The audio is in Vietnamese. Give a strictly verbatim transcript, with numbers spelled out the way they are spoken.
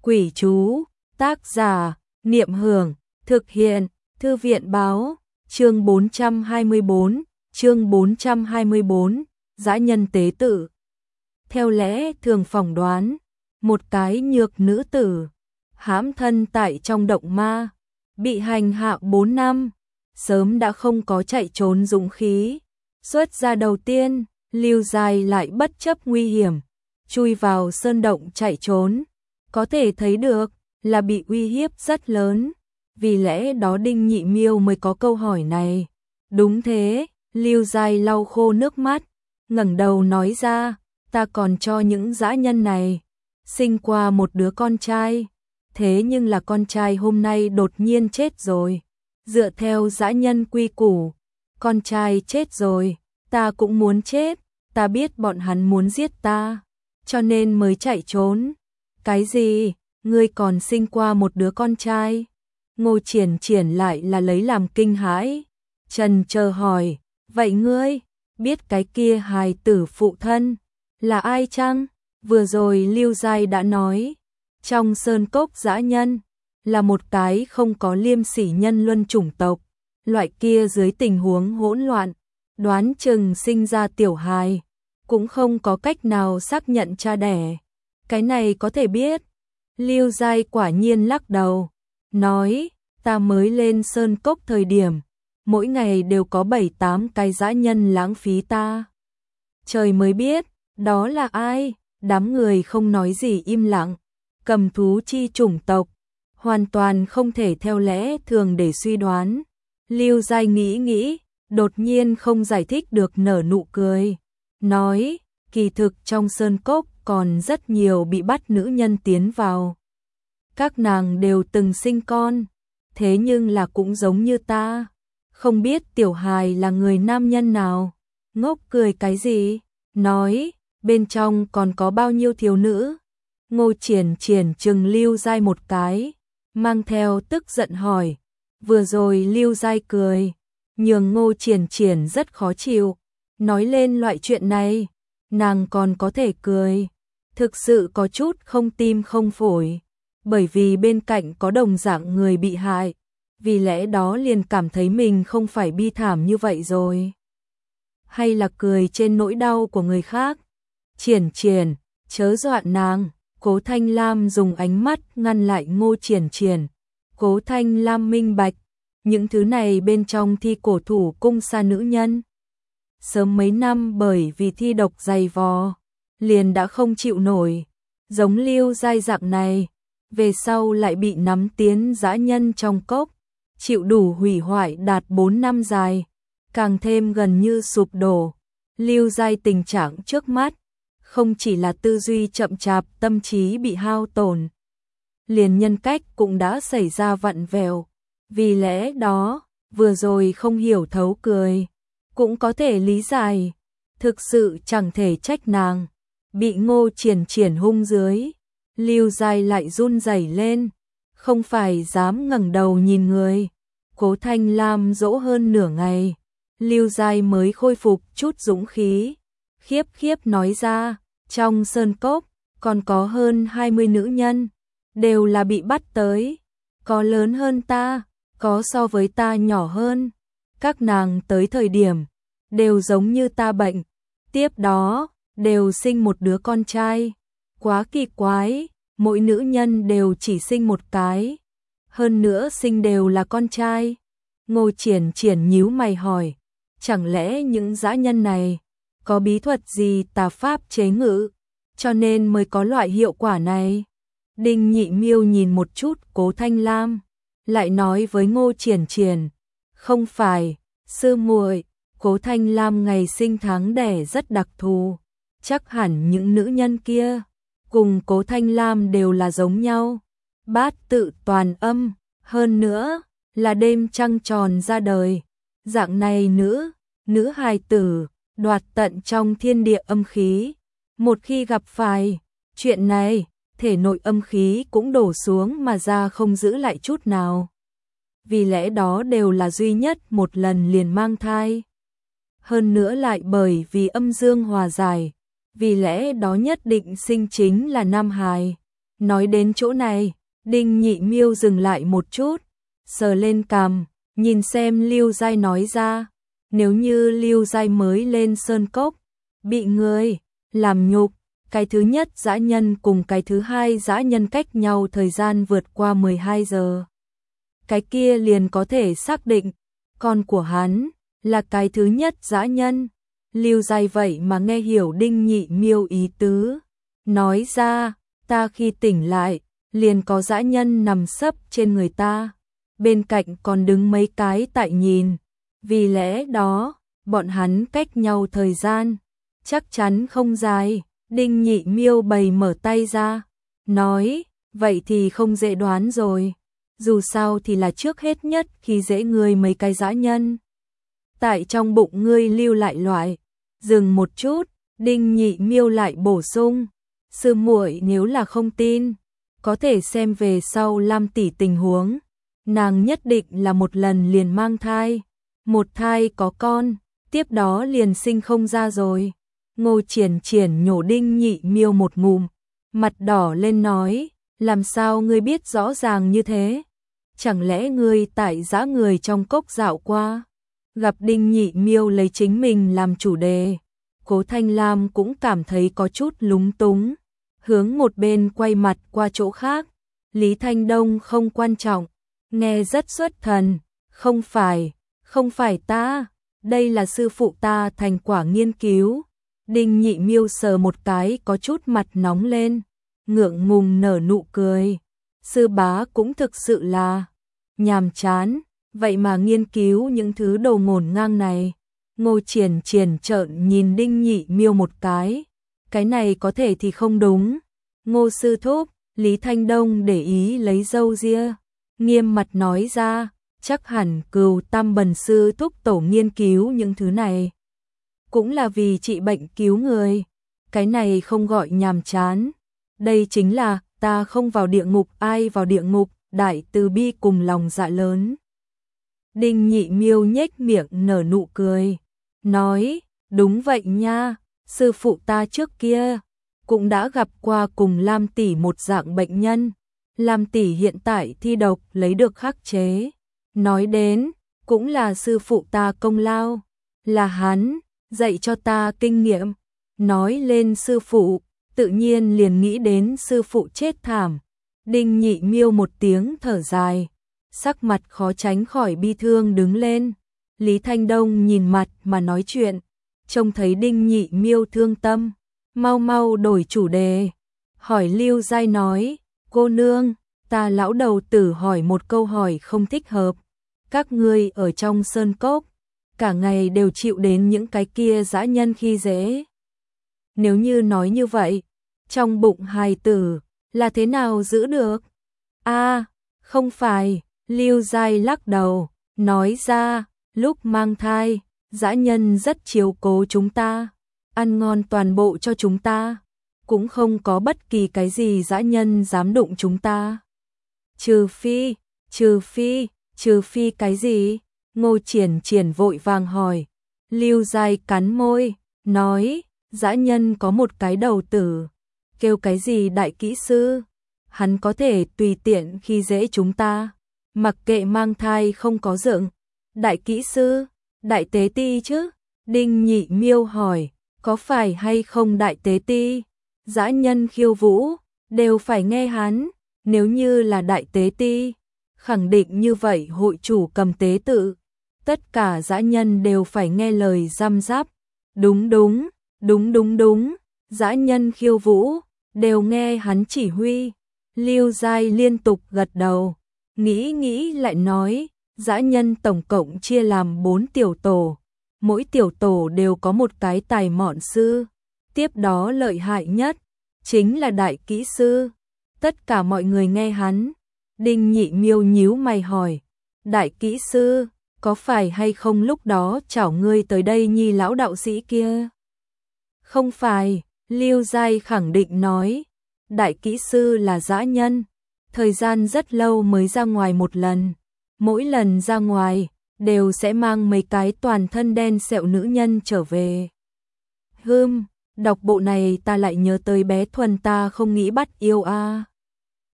Quỷ chú, tác giả, Niệm Hưởng, thực hiện, Thư viện Báo, chương bốn trăm hai mươi bốn, chương bốn trăm hai mươi bốn, dã nhân tế tự. Theo lẽ thường phỏng đoán, một cái nhược nữ tử, hãm thân tại trong động ma, bị hành hạ bốn năm, sớm đã không có chạy trốn dũng khí. Xuất ra đầu tiên, Lưu Giai lại bất chấp nguy hiểm, chui vào sơn động chạy trốn. Có thể thấy được là bị uy hiếp rất lớn, vì lẽ đó Đinh Nhị Miêu mới có câu hỏi này. Đúng thế, Lưu Giai lau khô nước mắt, ngẩng đầu nói ra, ta còn cho những dã nhân này sinh qua một đứa con trai, thế nhưng là con trai hôm nay đột nhiên chết rồi. Dựa theo dã nhân quy củ, con trai chết rồi, ta cũng muốn chết, ta biết bọn hắn muốn giết ta, cho nên mới chạy trốn. Cái gì? Ngươi còn sinh qua một đứa con trai? Ngô Triển Triển lại là lấy làm kinh hãi, trần chờ hỏi, vậy ngươi biết cái kia hài tử phụ thân là ai chăng? Vừa rồi Lưu Giai đã nói, trong sơn cốc dã nhân là một cái không có liêm sỉ nhân luân chủng tộc, loại kia dưới tình huống hỗn loạn, đoán chừng sinh ra tiểu hài, cũng không có cách nào xác nhận cha đẻ. Cái này có thể biết. Lưu Giai quả nhiên lắc đầu, nói, ta mới lên sơn cốc thời điểm, mỗi ngày đều có bảy tám cái dã nhân lãng phí ta. Trời mới biết, đó là ai? Đám người không nói gì im lặng. Cầm thú chi chủng tộc, hoàn toàn không thể theo lẽ thường để suy đoán. Lưu Giai nghĩ nghĩ, đột nhiên không giải thích được nở nụ cười, nói, kỳ thực trong sơn cốc còn rất nhiều bị bắt nữ nhân tiến vào. Các nàng đều từng sinh con, thế nhưng là cũng giống như ta, không biết tiểu hài là người nam nhân nào. Ngốc cười cái gì? Nói, bên trong còn có bao nhiêu thiếu nữ? Ngô Triển Triển trừng Lưu Giai một cái, mang theo tức giận hỏi. Vừa rồi Lưu Giai cười, nhường Ngô Triển Triển rất khó chịu, nói lên loại chuyện này, nàng còn có thể cười, thực sự có chút không tim không phổi, bởi vì bên cạnh có đồng dạng người bị hại, vì lẽ đó liền cảm thấy mình không phải bi thảm như vậy rồi. Hay là cười trên nỗi đau của người khác? Triển Triển, chớ dọa nàng. Cố Thanh Lam dùng ánh mắt ngăn lại Ngô Triển Triển. Cố Thanh Lam minh bạch, những thứ này bên trong thi cổ thủ cung sa nữ nhân. Sớm mấy năm bởi vì thi độc dày vò, liền đã không chịu nổi, giống Lưu Giai dạng này, về sau lại bị nắm tiến dã nhân trong cốc, chịu đủ hủy hoại đạt bốn năm dài, càng thêm gần như sụp đổ. Lưu Giai tình trạng trước mắt, không chỉ là tư duy chậm chạp, tâm trí bị hao tổn, liền nhân cách cũng đã xảy ra vặn vẹo, vì lẽ đó, vừa rồi không hiểu thấu cười, cũng có thể lý giải, thực sự chẳng thể trách nàng, bị Ngô Triển Triển hung dưới. Lưu Giai lại run rẩy lên, không phải dám ngẩng đầu nhìn người. Cố Thanh Lam dỗ hơn nửa ngày, Lưu Giai mới khôi phục chút dũng khí, khiếp khiếp nói ra, trong sơn cốc còn có hơn hai mươi nữ nhân, đều là bị bắt tới, có lớn hơn ta, có so với ta nhỏ hơn. Các nàng tới thời điểm đều giống như ta bệnh, tiếp đó đều sinh một đứa con trai. Quá kỳ quái, mỗi nữ nhân đều chỉ sinh một cái, hơn nữa sinh đều là con trai. Ngô Triển Triển nhíu mày hỏi, chẳng lẽ những dã nhân này có bí thuật gì tà pháp chế ngự, cho nên mới có loại hiệu quả này? Đinh Nhị Miêu nhìn một chút Cố Thanh Lam, lại nói với Ngô Triển Triển, không phải, sư muội, Cố Thanh Lam ngày sinh tháng đẻ rất đặc thù, chắc hẳn những nữ nhân kia cùng Cố Thanh Lam đều là giống nhau, bát tự toàn âm, hơn nữa là đêm trăng tròn ra đời, dạng này nữ, nữ hài tử, đoạt tận trong thiên địa âm khí, một khi gặp phải chuyện này, thể nội âm khí cũng đổ xuống mà ra không giữ lại chút nào. Vì lẽ đó đều là duy nhất một lần liền mang thai. Hơn nữa lại bởi vì âm dương hòa giải, vì lẽ đó nhất định sinh chính là nam hài. Nói đến chỗ này, Đinh Nhị Miêu dừng lại một chút, sờ lên cằm, nhìn xem Lưu Giai nói ra, nếu như Lưu Giai mới lên sơn cốc, bị người làm nhục, cái thứ nhất dã nhân cùng cái thứ hai dã nhân cách nhau thời gian vượt qua mười hai giờ. Cái kia liền có thể xác định, con của hắn là cái thứ nhất dã nhân. Lưu Giai vậy mà nghe hiểu Đinh Nhị Miêu ý tứ, nói ra, ta khi tỉnh lại, liền có dã nhân nằm sấp trên người ta, bên cạnh còn đứng mấy cái tại nhìn, vì lẽ đó, bọn hắn cách nhau thời gian, chắc chắn không dài. Đinh Nhị Miêu bày mở tay ra, nói, vậy thì không dễ đoán rồi, dù sao thì là trước hết nhất khi dễ ngươi mấy cái dã nhân. Tại trong bụng ngươi lưu lại loại, dừng một chút, Đinh Nhị Miêu lại bổ sung, sư muội nếu là không tin, có thể xem về sau Lam tỷ tình huống, nàng nhất định là một lần liền mang thai, một thai có con, tiếp đó liền sinh không ra rồi. Ngô Triển Triển nhổ Đinh Nhị Miêu một ngụm, mặt đỏ lên nói, làm sao ngươi biết rõ ràng như thế? Chẳng lẽ ngươi tại dã người trong cốc dạo qua? Gặp Đinh Nhị Miêu lấy chính mình làm chủ đề, Cố Thanh Lam cũng cảm thấy có chút lúng túng, hướng một bên quay mặt qua chỗ khác. Lý Thanh Đông không quan trọng, nghe rất xuất thần, không phải, không phải ta, đây là sư phụ ta thành quả nghiên cứu. Đinh Nhị Miêu sờ một cái có chút mặt nóng lên, ngượng ngùng nở nụ cười. Sư bá cũng thực sự là nhàm chán, vậy mà nghiên cứu những thứ đồ ngổn ngang này. Ngô Triển Triển trợn nhìn Đinh Nhị Miêu một cái, cái này có thể thì không đúng. Ngô sư thúc, Lý Thanh Đông để ý lấy râu ria, nghiêm mặt nói ra, chắc hẳn Cừu Tam Bần sư thúc tổ nghiên cứu những thứ này cũng là vì trị bệnh cứu người, cái này không gọi nhàm chán, đây chính là ta không vào địa ngục ai vào địa ngục, đại từ bi cùng lòng dạ lớn. Đinh Nhị Miêu nhếch miệng nở nụ cười, nói, đúng vậy nha, sư phụ ta trước kia cũng đã gặp qua cùng Lam tỷ một dạng bệnh nhân, Lam tỷ hiện tại thi độc lấy được khắc chế, nói đến, cũng là sư phụ ta công lao, là hắn dạy cho ta kinh nghiệm. Nói lên sư phụ, tự nhiên liền nghĩ đến sư phụ chết thảm. Đinh Nhị Miêu một tiếng thở dài, sắc mặt khó tránh khỏi bi thương đứng lên. Lý Thanh Đông nhìn mặt mà nói chuyện, trông thấy Đinh Nhị Miêu thương tâm, mau mau đổi chủ đề, hỏi Lưu Giai nói, cô nương, ta lão đầu tử hỏi một câu hỏi không thích hợp, các ngươi ở trong sơn cốc, cả ngày đều chịu đến những cái kia dã nhân khi dễ. Nếu như nói như vậy, trong bụng hài tử là thế nào giữ được? A, à, không phải, Lưu Giai lắc đầu, nói ra, lúc mang thai, dã nhân rất chiếu cố chúng ta, ăn ngon toàn bộ cho chúng ta, cũng không có bất kỳ cái gì dã nhân dám đụng chúng ta. Trừ phi, trừ phi, trừ phi cái gì? Ngô Triển Triển vội vàng hỏi. Lưu Giai cắn môi, nói, dã nhân có một cái đầu tử, kêu cái gì đại kỹ sư, hắn có thể tùy tiện khi dễ chúng ta, mặc kệ mang thai không có dựng. Đại kỹ sư, đại tế ti chứ? Đinh Nhị Miêu hỏi, có phải hay không đại tế ti? Dã nhân khiêu vũ, đều phải nghe hắn, nếu như là đại tế ti, khẳng định như vậy hội chủ cầm tế tự, tất cả dã nhân đều phải nghe lời răm rắp. Đúng đúng, đúng đúng đúng, dã nhân khiêu vũ, đều nghe hắn chỉ huy. Lưu Giai liên tục gật đầu, nghĩ nghĩ lại nói, dã nhân tổng cộng chia làm bốn tiểu tổ, mỗi tiểu tổ đều có một cái tài mọn sư, tiếp đó lợi hại nhất chính là đại kỹ sư. Tất cả mọi người nghe hắn. Đinh Nhị Miêu nhíu mày hỏi, đại kỹ sư, có phải hay không lúc đó chảo ngươi tới đây nhi lão đạo sĩ kia? Không phải, Lưu Giai khẳng định nói, đại kỹ sư là dã nhân, thời gian rất lâu mới ra ngoài một lần, mỗi lần ra ngoài, đều sẽ mang mấy cái toàn thân đen sẹo nữ nhân trở về. Hừm, đọc bộ này ta lại nhớ tới bé Thuần ta không nghĩ bắt yêu a.